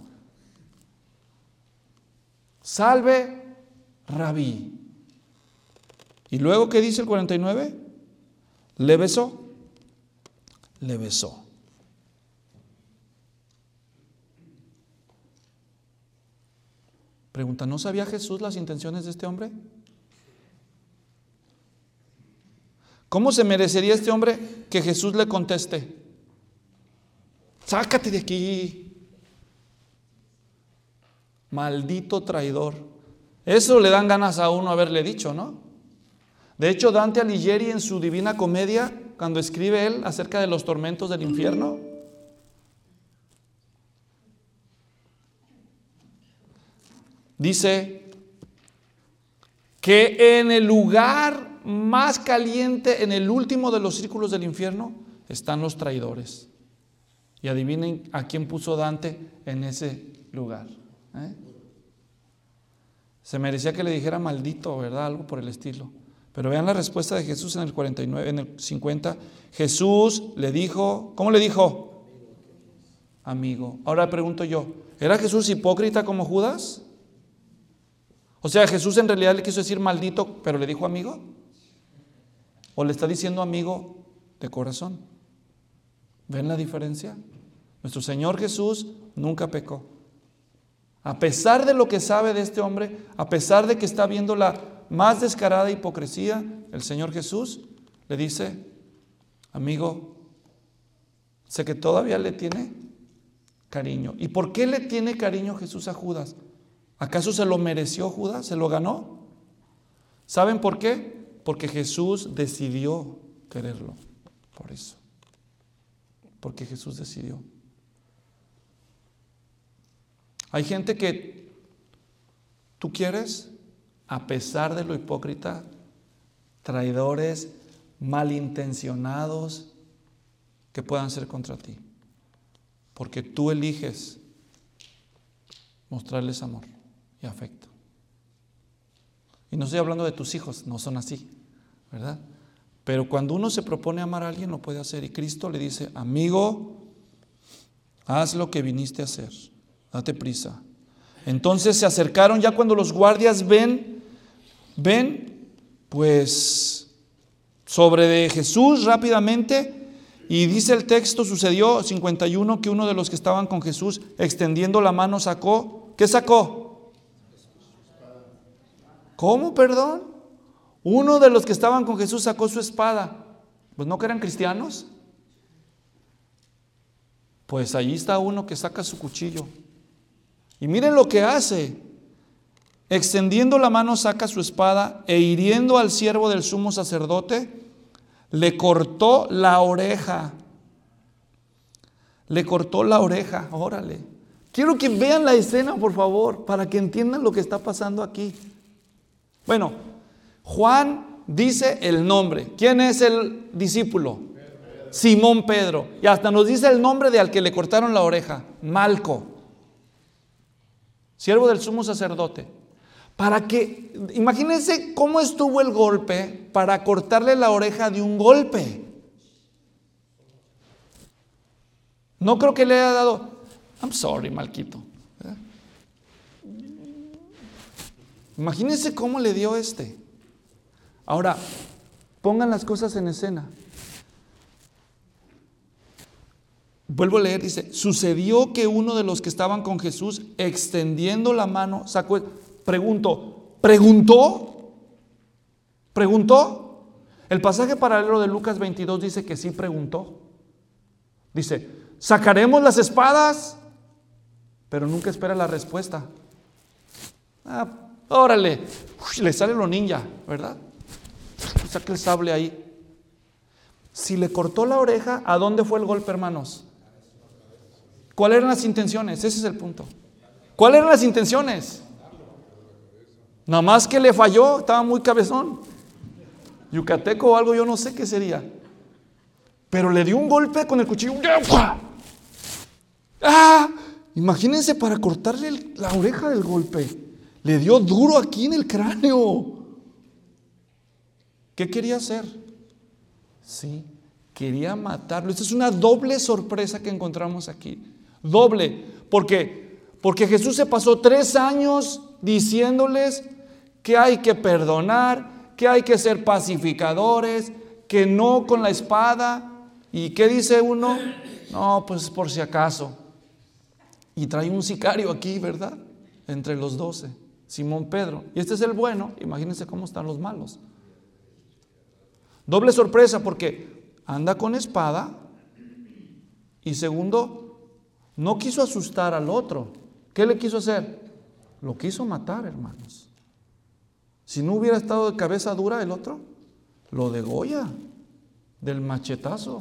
Salve, Rabí. Y luego, ¿qué dice el cuarenta y nueve? ¿Le besó? Le besó. Pregunta, ¿no sabía Jesús las intenciones de este hombre? ¿Cómo se merecería este hombre que Jesús le conteste? Sácate de aquí, maldito traidor. Eso le dan ganas a uno haberle dicho, ¿no? De hecho, Dante Alighieri en su Divina Comedia, cuando escribe él acerca de los tormentos del infierno, dice que en el lugar más caliente, en el último de los círculos del infierno, están los traidores. Y adivinen a quién puso Dante en ese lugar. ¿Eh? Se merecía que le dijera maldito, ¿verdad? Algo por el estilo. Pero vean la respuesta de Jesús en el cuarenta y nueve, en el cincuenta. Jesús le dijo, ¿cómo le dijo? Amigo. Ahora pregunto yo, ¿era Jesús hipócrita como Judas? O sea, Jesús en realidad le quiso decir maldito, pero le dijo amigo. ¿O le está diciendo amigo de corazón? ¿Ven la diferencia? Nuestro Señor Jesús nunca pecó. A pesar de lo que sabe de este hombre, a pesar de que está viendo la más descarada hipocresía, el Señor Jesús le dice, amigo, sé que todavía le tiene cariño. ¿Y por qué le tiene cariño Jesús a Judas? ¿Acaso se lo mereció Judas? ¿Se lo ganó? ¿Saben por qué? Porque Jesús decidió quererlo. Por eso. Porque Jesús decidió. Hay gente que tú quieres, a pesar de lo hipócrita, traidores, malintencionados, que puedan ser contra ti. Porque tú eliges mostrarles amor y afecto. Y no estoy hablando de tus hijos, no son así, ¿verdad? Pero cuando uno se propone amar a alguien, lo puede hacer. Y Cristo le dice, amigo, haz lo que viniste a hacer. Date prisa. Entonces se acercaron ya cuando los guardias ven, ven, pues, sobre de Jesús rápidamente. Y dice el texto, sucedió cincuenta y uno, que uno de los que estaban con Jesús, extendiendo la mano, sacó. ¿Qué sacó? ¿Cómo, perdón? Uno de los que estaban con Jesús sacó su espada. Pues no que eran cristianos. Pues allí está uno que saca su cuchillo. Y miren lo que hace. Extendiendo la mano saca su espada e hiriendo al siervo del sumo sacerdote, le cortó la oreja. Le cortó la oreja, órale. Quiero que vean la escena, por favor, para que entiendan lo que está pasando aquí. Bueno, Juan dice el nombre. ¿Quién es el discípulo? Pedro. Simón Pedro. Y hasta nos dice el nombre de al que le cortaron la oreja. Malco. Siervo del sumo sacerdote. Para que, imagínense cómo estuvo el golpe para cortarle la oreja de un golpe. No creo que le haya dado, I'm sorry, Malquito. ¿Verdad? Imagínense cómo le dio este. Ahora, pongan las cosas en escena. Vuelvo a leer, dice, sucedió que uno de los que estaban con Jesús, extendiendo la mano, sacó, pregunto, ¿preguntó? ¿Preguntó? El pasaje paralelo de Lucas veintidós dice que sí preguntó. Dice, ¿sacaremos las espadas? pero nunca espera la respuesta. Ah, órale, uf, le sale lo ninja, ¿verdad? Saca el sable ahí. Si le cortó la oreja, ¿a dónde fue el golpe, hermanos? ¿Cuáles eran las intenciones? Ese es el punto. ¿Cuáles eran las intenciones? Nada más que le falló, estaba muy cabezón. Yucateco o algo, yo no sé qué sería. Pero le dio un golpe con el cuchillo. ¡Ah! Imagínense para cortarle el, la oreja del golpe. Le dio duro aquí en el cráneo. ¿Qué quería hacer? Sí, quería matarlo. Esta es una doble sorpresa que encontramos aquí. Doble. ¿Por qué? Porque Jesús se pasó tres años diciéndoles que hay que perdonar, que hay que ser pacificadores, que no con la espada. ¿Y qué dice uno? No, pues por si acaso. Y trae un sicario aquí, ¿verdad? Entre los doce, Simón Pedro. Y este es el bueno, imagínense cómo están los malos. Doble sorpresa porque anda con espada y segundo, no quiso asustar al otro. ¿Qué le quiso hacer? Lo quiso matar, hermanos. Si no hubiera estado de cabeza dura el otro, lo degolla del machetazo.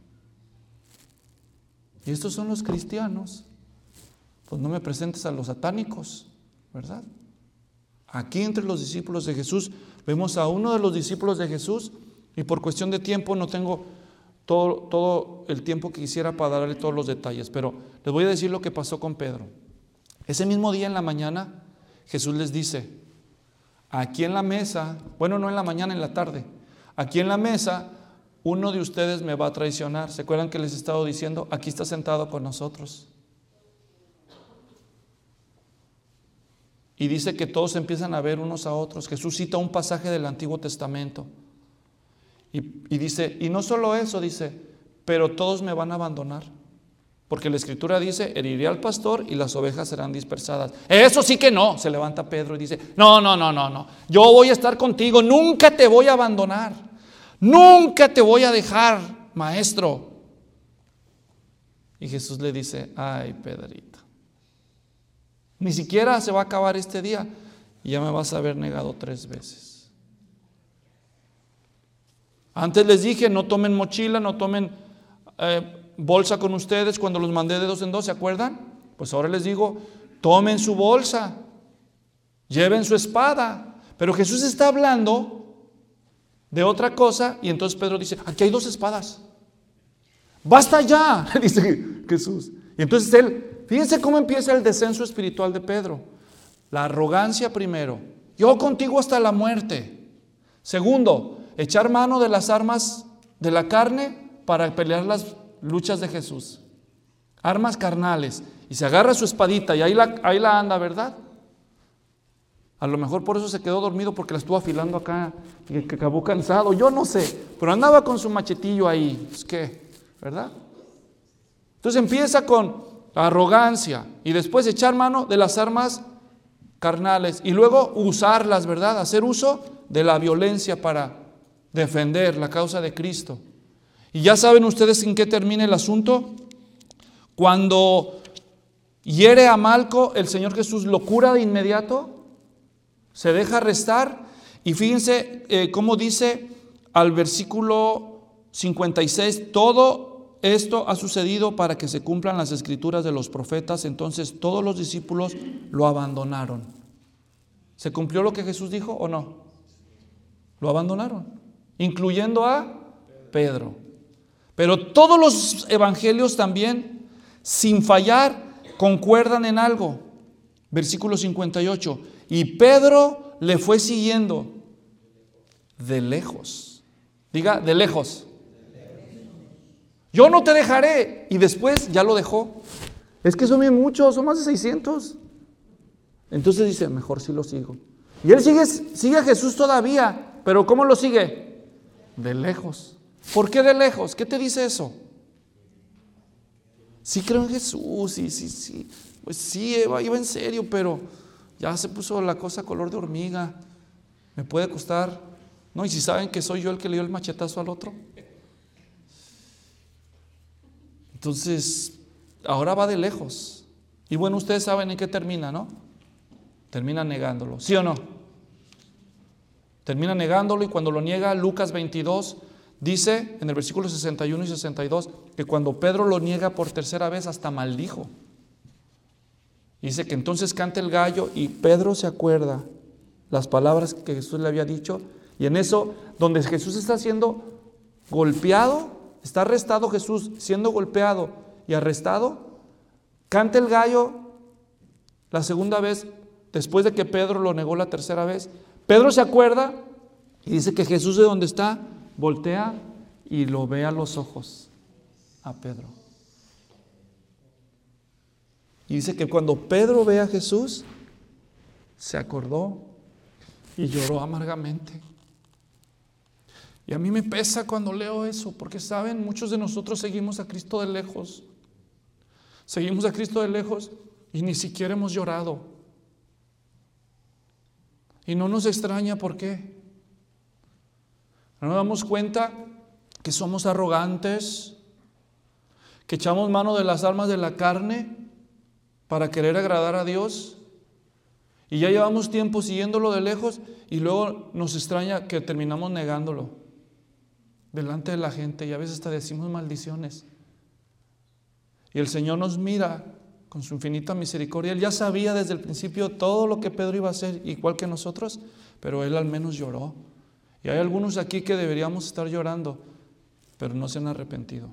Y estos son los cristianos. Pues no me presentes a los satánicos, ¿verdad? Aquí entre los discípulos de Jesús vemos a uno de los discípulos de Jesús y por cuestión de tiempo no tengo todo, todo el tiempo que quisiera para darle todos los detalles, pero les voy a decir lo que pasó con Pedro. Ese mismo día en la mañana Jesús les dice, aquí en la mesa, bueno, no en la mañana, en la tarde, aquí en la mesa uno de ustedes me va a traicionar. ¿Se acuerdan que les he estado diciendo? Aquí está sentado con nosotros. Y dice que todos empiezan a ver unos a otros. Jesús cita un pasaje del Antiguo Testamento. Y, y dice, y no solo eso, dice, pero todos me van a abandonar. Porque la Escritura dice, heriré al pastor y las ovejas serán dispersadas. Eso sí que no, se levanta Pedro y dice, no, no, no, no, no. Yo voy a estar contigo, nunca te voy a abandonar. Nunca te voy a dejar, maestro. Y Jesús le dice, ay, Pedrito. Ni siquiera se va a acabar este día y ya me vas a haber negado tres veces. Antes les dije, no tomen mochila, no tomen eh, bolsa con ustedes cuando los mandé de dos en dos, ¿se acuerdan? Pues ahora les digo, tomen su bolsa, lleven su espada. Pero Jesús está hablando de otra cosa y entonces Pedro dice, aquí hay dos espadas. Basta ya, dice Jesús. Y entonces él... Fíjense cómo empieza el descenso espiritual de Pedro. La arrogancia primero. Yo contigo hasta la muerte. Segundo, echar mano de las armas de la carne para pelear las luchas de Jesús. Armas carnales. Y se agarra su espadita y ahí la, ahí la anda, ¿verdad? A lo mejor por eso se quedó dormido porque la estuvo afilando acá y que acabó cansado. Yo no sé. Pero andaba con su machetillo ahí. Pues qué, ¿verdad? Entonces empieza con arrogancia y después echar mano de las armas carnales y luego usarlas, ¿verdad? Hacer uso de la violencia para defender la causa de Cristo. Y ya saben ustedes en qué termina el asunto. Cuando hiere a Malco, el Señor Jesús lo cura de inmediato, se deja arrestar y fíjense eh, cómo dice al versículo cincuenta y seis, todo esto ha sucedido para que se cumplan las escrituras de los profetas. Entonces todos los discípulos lo abandonaron. ¿Se cumplió lo que Jesús dijo o no? Lo abandonaron, incluyendo a Pedro. Pero todos los evangelios también, sin fallar, concuerdan en algo. Versículo cincuenta y ocho. Y Pedro le fue siguiendo de lejos. Diga, de lejos. Yo no te dejaré. Y después ya lo dejó. Es que son bien muchos, son más de seiscientos. Entonces dice, mejor sí lo sigo. Y él sigue, sigue a Jesús todavía. Pero ¿cómo lo sigue? De lejos. ¿Por qué de lejos? ¿Qué te dice eso? Sí creo en Jesús, sí, sí, sí. Pues sí, iba, iba en serio, pero ya se puso la cosa color de hormiga. Me puede costar. No, y si saben que soy yo el que le dio el machetazo al otro. Entonces, ahora va de lejos. Y bueno, ustedes saben en qué termina, ¿no? Termina negándolo, ¿sí o no? Termina negándolo, y cuando lo niega, Lucas veintidós dice en el versículo sesenta y uno y sesenta y dos que cuando Pedro lo niega por tercera vez, hasta maldijo. Dice que entonces canta el gallo y Pedro se acuerda las palabras que Jesús le había dicho, y en eso, donde Jesús está siendo golpeado, está arrestado Jesús, siendo golpeado y arrestado, canta el gallo la segunda vez, después de que Pedro lo negó la tercera vez. Pedro se acuerda y dice que Jesús, de donde está, voltea y lo ve a los ojos a Pedro. Y dice que cuando Pedro ve a Jesús, se acordó y lloró amargamente. Y a mí me pesa cuando leo eso, porque saben, muchos de nosotros seguimos a Cristo de lejos. Seguimos a Cristo de lejos y ni siquiera hemos llorado. Y no nos extraña, ¿por qué? No nos damos cuenta que somos arrogantes, que echamos mano de las armas de la carne para querer agradar a Dios, y ya llevamos tiempo siguiéndolo de lejos, y luego nos extraña que terminamos negándolo delante de la gente, y a veces hasta decimos maldiciones. Y el Señor nos mira con su infinita misericordia. Él ya sabía desde el principio todo lo que Pedro iba a hacer, igual que nosotros, pero Él al menos lloró. Y hay algunos aquí que deberíamos estar llorando, pero no se han arrepentido.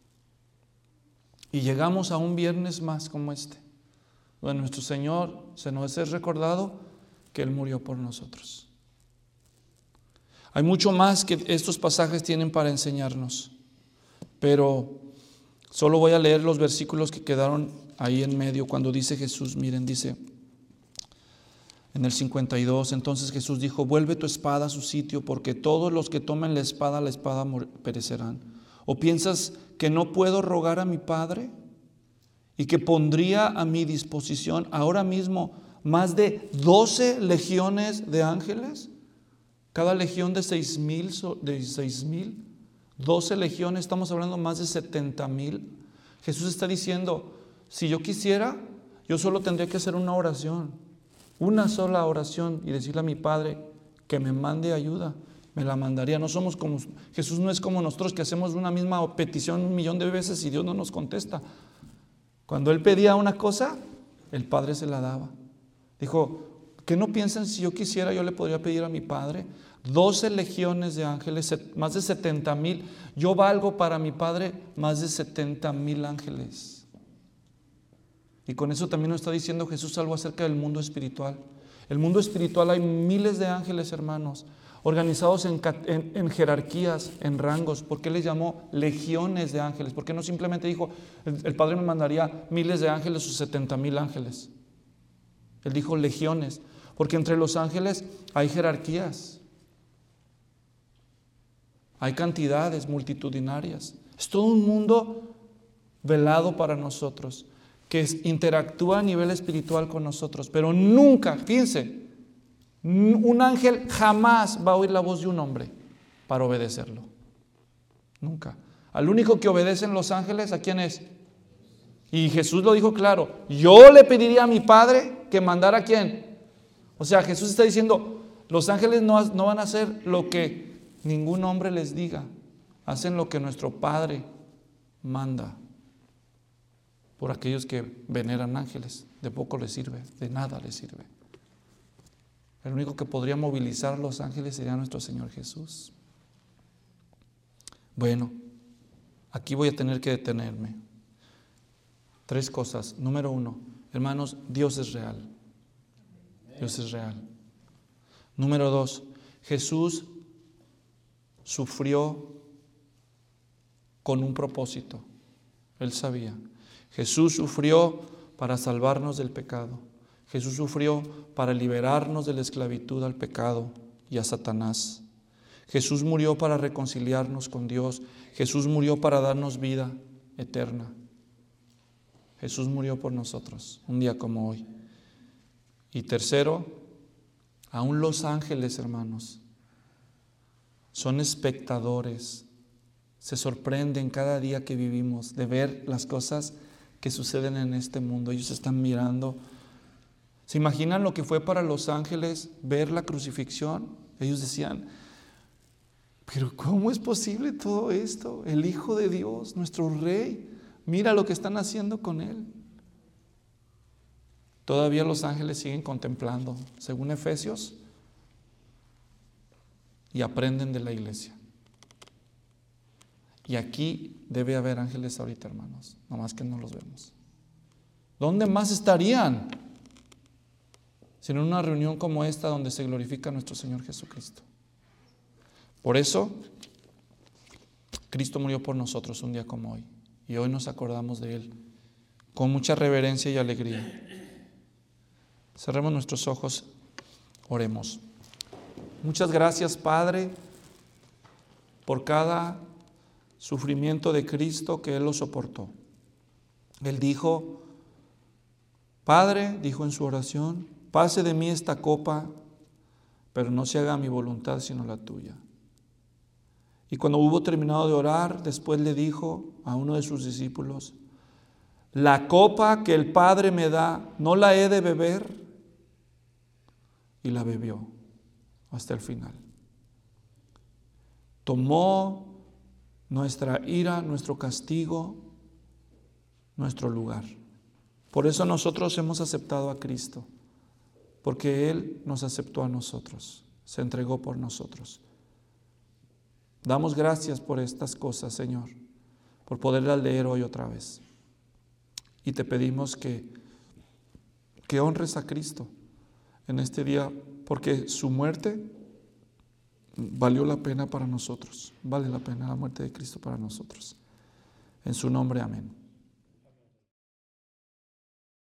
Y llegamos a un viernes más como este, donde nuestro Señor se nos es recordado que Él murió por nosotros. Hay mucho más que estos pasajes tienen para enseñarnos, pero solo voy a leer los versículos que quedaron ahí en medio cuando dice Jesús. Miren, dice en el cincuenta y dos, entonces Jesús dijo: vuelve tu espada a su sitio, porque todos los que tomen la espada, la espada perecerán. ¿O piensas que no puedo rogar a mi Padre y que pondría a mi disposición ahora mismo más de doce legiones de ángeles? Cada legión de seis mil, de seis mil, doce legiones, estamos hablando más de setenta mil. Jesús está diciendo, si yo quisiera, yo solo tendría que hacer una oración, una sola oración, y decirle a mi Padre que me mande ayuda, me la mandaría. No somos como, Jesús no es como nosotros, que hacemos una misma petición un millón de veces y Dios no nos contesta. Cuando Él pedía una cosa, el Padre se la daba. Dijo, ¿qué no piensan? Si yo quisiera, yo le podría pedir a mi Padre doce legiones de ángeles, más de setenta mil. Yo valgo para mi Padre más de setenta mil ángeles. Y con eso también nos está diciendo Jesús algo acerca del mundo espiritual. El mundo espiritual hay miles de ángeles, hermanos, organizados en, en, en jerarquías, en rangos. ¿Por qué les llamó legiones de ángeles? ¿Por qué no simplemente dijo, el, el Padre me mandaría miles de ángeles o setenta mil ángeles? Él dijo legiones, porque entre los ángeles hay jerarquías, hay cantidades multitudinarias. Es todo un mundo velado para nosotros, que es, interactúa a nivel espiritual con nosotros, pero nunca, fíjense, un ángel jamás va a oír la voz de un hombre para obedecerlo. Nunca. Al único que obedecen los ángeles, ¿a quién es? Y Jesús lo dijo claro, yo le pediría a mi Padre que mandara a quién. O sea, Jesús está diciendo, los ángeles no, no van a hacer lo que ningún hombre les diga, hacen lo que nuestro Padre manda. Por aquellos que veneran ángeles, de poco les sirve, de nada les sirve. El único que podría movilizar a los ángeles sería nuestro Señor Jesús. Bueno, aquí voy a tener que detenerme. Tres cosas. Número uno, hermanos, Dios es real. Dios es real. Número dos, Jesús sufrió con un propósito. Él sabía. Jesús sufrió para salvarnos del pecado. Jesús sufrió para liberarnos de la esclavitud al pecado y a Satanás. Jesús murió para reconciliarnos con Dios. Jesús murió para darnos vida eterna. Jesús murió por nosotros, un día como hoy. Y tercero, aún los ángeles, hermanos, son espectadores. Se sorprenden cada día que vivimos de ver las cosas que suceden en este mundo. Ellos están mirando. ¿Se imaginan lo que fue para los ángeles ver la crucifixión? Ellos decían, pero ¿cómo es posible todo esto? El Hijo de Dios, nuestro Rey, mira lo que están haciendo con Él. Todavía los ángeles siguen contemplando, según Efesios, y aprenden de la iglesia. Y aquí debe haber ángeles ahorita, hermanos, nomás que no los vemos. ¿Dónde más estarían? Sino en una reunión como esta donde se glorifica a nuestro Señor Jesucristo. Por eso, Cristo murió por nosotros un día como hoy. Y hoy nos acordamos de Él con mucha reverencia y alegría. Cerremos nuestros ojos, oremos. Muchas gracias, Padre, por cada sufrimiento de Cristo que Él lo soportó. Él dijo, Padre, dijo en su oración, pase de mí esta copa, pero no se haga mi voluntad sino la tuya. Y cuando hubo terminado de orar, después le dijo a uno de sus discípulos, la copa que el Padre me da, ¿no la he de beber? Y la bebió hasta el final. Tomó nuestra ira, nuestro castigo, nuestro lugar. Por eso nosotros hemos aceptado a Cristo, porque Él nos aceptó a nosotros, se entregó por nosotros. Damos gracias por estas cosas, Señor, por poderlas leer hoy otra vez. Y te pedimos que, que honres a Cristo en este día, porque su muerte valió la pena para nosotros. Vale la pena la muerte de Cristo para nosotros. En su nombre, amén.